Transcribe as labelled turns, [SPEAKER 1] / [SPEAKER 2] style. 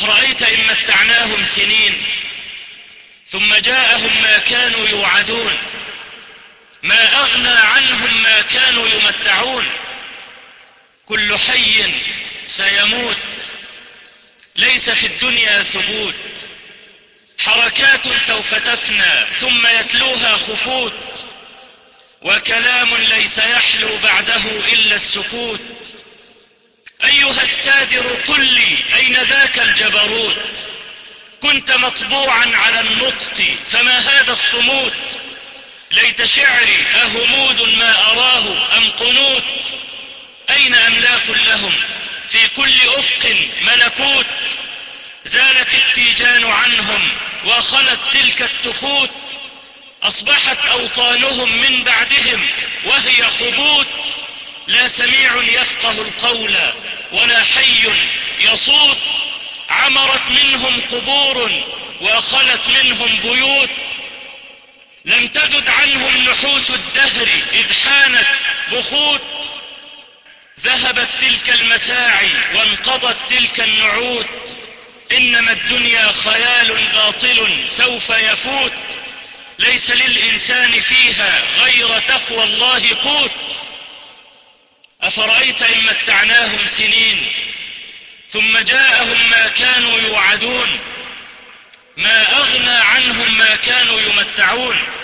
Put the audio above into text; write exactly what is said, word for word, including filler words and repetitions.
[SPEAKER 1] أفرأيت إن متعناهم سنين ثم جاءهم ما كانوا يوعدون ما أغنى عنهم ما كانوا يمتعون كل حي سيموت ليس في الدنيا ثبوت حركات سوف تفنى ثم يتلوها خفوت وكلام ليس يحلو بعده إلا السكوت أيها السادر قل لي أين ذاك الجبروت كنت مطبوعا على النطق فما هذا الصمود ليت شعري أهمود ما أراه أم قنوت أين أملاك لهم في كل أفق ملكوت زالت التيجان عنهم وخلت تلك التخوت أصبحت أوطانهم من بعدهم وهي خبوت لا سميع يفقه القول ولا حي يصوت عمرت منهم قبور وخلت منهم بيوت لم تزد عنهم نحوس الدهر إذ حانت بخوت ذهبت تلك المساعي وانقضت تلك النعوت إنما الدنيا خيال باطل سوف يفوت ليس للإنسان فيها غير تقوى الله قوت أفرأيت إن متعناهم سنين ثم جاءهم ما كانوا يوعدون ما أغنى عنهم ما كانوا يمتعون